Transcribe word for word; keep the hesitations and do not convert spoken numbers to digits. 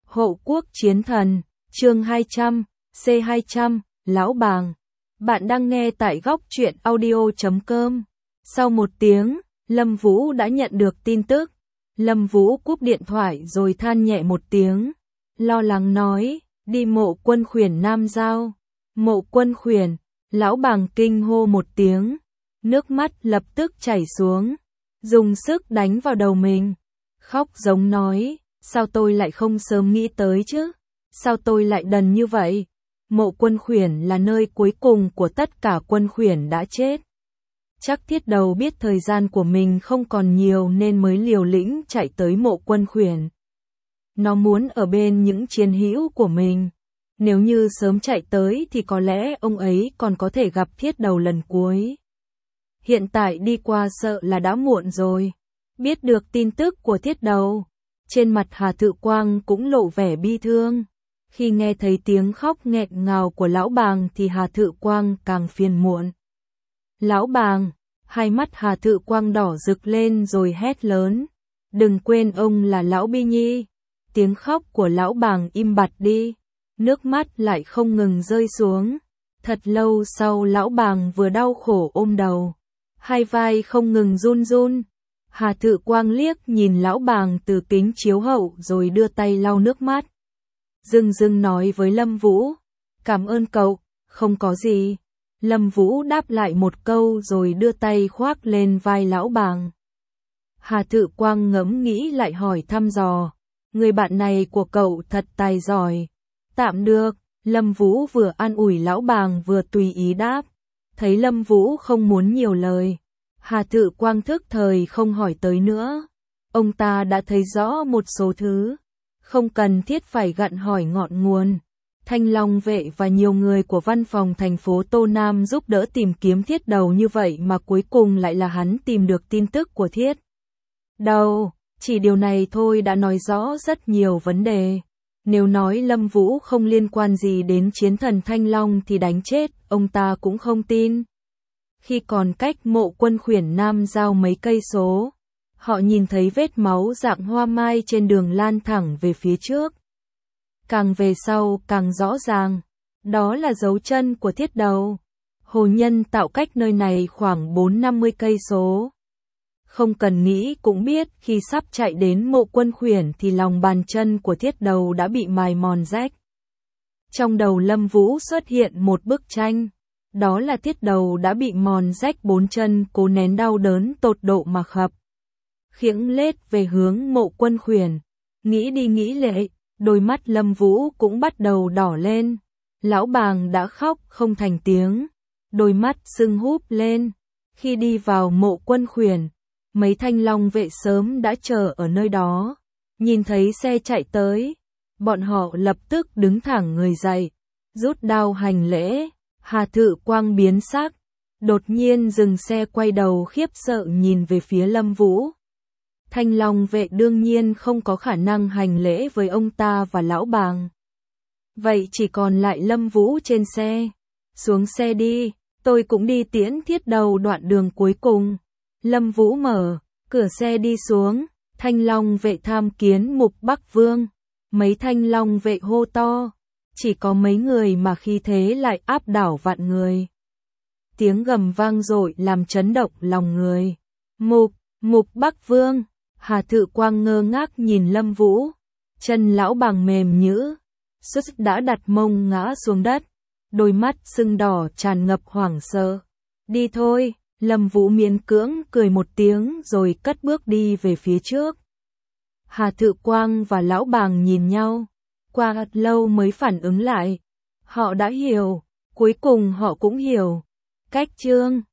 Hộ quốc chiến thần, chương hai trăm, C hai trăm, Lão Bàng. Bạn đang nghe tại góc truyện audio chấm com. Sau một tiếng, Lâm Vũ đã nhận được tin tức. Lâm Vũ cúp điện thoại rồi than nhẹ một tiếng. Lo lắng nói, đi Mộ Quân Khuyển Nam Giao. Mộ Quân Khuyển, Lão Bàng kinh hô một tiếng. Nước mắt lập tức chảy xuống. Dùng sức đánh vào đầu mình. Khóc giống nói, sao tôi lại không sớm nghĩ tới chứ? Sao tôi lại đần như vậy? Mộ Quân Khuyển là nơi cuối cùng của tất cả quân khuyển đã chết. Chắc Thiết Đầu biết thời gian của mình không còn nhiều nên mới liều lĩnh chạy tới Mộ Quân Khuyển. Nó muốn ở bên những chiến hữu của mình. Nếu như sớm chạy tới thì có lẽ ông ấy còn có thể gặp Thiết Đầu lần cuối. Hiện tại đi qua sợ là đã muộn rồi. Biết được tin tức của Thiết Đầu, trên mặt Hà Tự Quang cũng lộ vẻ bi thương. Khi nghe thấy tiếng khóc nghẹn ngào của Lão Bàng thì Hà Tự Quang càng phiền muộn. Lão Bàng, hai mắt Hà Tự Quang đỏ rực lên rồi hét lớn. Đừng quên ông là Lão Bi Nhi. Tiếng khóc của Lão Bàng im bặt đi. Nước mắt lại không ngừng rơi xuống. Thật lâu sau Lão Bàng vừa đau khổ ôm đầu. Hai vai không ngừng run run. Hà Tự Quang liếc nhìn Lão Bàng từ kính chiếu hậu rồi đưa tay lau nước mắt. Dưng dưng nói với Lâm Vũ, cảm ơn cậu, không có gì. Lâm Vũ đáp lại một câu rồi đưa tay khoác lên vai Lão Bàng. Hà Tự Quang ngẫm nghĩ lại hỏi thăm dò, người bạn này của cậu thật tài giỏi. Tạm được, Lâm Vũ vừa an ủi Lão Bàng vừa tùy ý đáp. Thấy Lâm Vũ không muốn nhiều lời, Hà Tự Quang thức thời không hỏi tới nữa. Ông ta đã thấy rõ một số thứ, không cần thiết phải gặn hỏi ngọn nguồn. Thanh Long vệ và nhiều người của văn phòng thành phố Tô Nam giúp đỡ tìm kiếm Thiết Đầu như vậy mà cuối cùng lại là hắn tìm được tin tức của Thiết Đầu. Chỉ điều này thôi đã nói rõ rất nhiều vấn đề. Nếu nói Lâm Vũ không liên quan gì đến chiến thần Thanh Long thì đánh chết, ông ta cũng không tin. Khi còn cách Mộ Quân Khuyển Nam Giao mấy cây số, họ nhìn thấy vết máu dạng hoa mai trên đường lan thẳng về phía trước. Càng về sau càng rõ ràng, đó là dấu chân của Thiết Đầu. Hồ Nhân tạo cách nơi này khoảng bốn năm mươi cây số. Không cần nghĩ cũng biết khi sắp chạy đến Mộ Quân Khuyển thì lòng bàn chân của Thiết Đầu đã bị mài mòn rách. Trong đầu Lâm Vũ xuất hiện một bức tranh. Đó là Thiết Đầu đã bị mòn rách bốn chân cố nén đau đớn tột độ mà khập khiễng lết về hướng Mộ Quân Khuyển. Nghĩ đi nghĩ lại, đôi mắt Lâm Vũ cũng bắt đầu đỏ lên. Lão Bàng đã khóc không thành tiếng, đôi mắt sưng húp lên. Khi đi vào Mộ Quân Khuyển, mấy Thanh Long vệ sớm đã chờ ở nơi đó. Nhìn thấy xe chạy tới, bọn họ lập tức đứng thẳng người dậy, rút đao hành lễ. Hà Tự Quang biến sắc, đột nhiên dừng xe quay đầu khiếp sợ nhìn về phía Lâm Vũ. Thanh Long vệ đương nhiên không có khả năng hành lễ với ông ta và Lão Bàng. Vậy chỉ còn lại Lâm Vũ trên xe. Xuống xe đi, tôi cũng đi tiễn Thiết Đầu đoạn đường cuối cùng. Lâm Vũ mở cửa xe đi xuống. Thanh Long vệ tham kiến Mục Bắc Vương. Mấy Thanh Long vệ hô to. Chỉ có mấy người mà khi thế lại áp đảo vạn người. Tiếng gầm vang dội làm chấn động lòng người. Mục, Mục Bắc Vương. Hà Tự Quang ngơ ngác nhìn Lâm Vũ. Chân Lão Bàng mềm nhũn, suýt đã đặt mông ngã xuống đất. Đôi mắt sưng đỏ tràn ngập hoảng sợ. Đi thôi, Lâm Vũ miễn cưỡng cười một tiếng rồi cất bước đi về phía trước. Hà Tự Quang và Lão Bàng nhìn nhau. Qua thật lâu mới phản ứng lại. Họ đã hiểu, cuối cùng họ cũng hiểu. Cách chương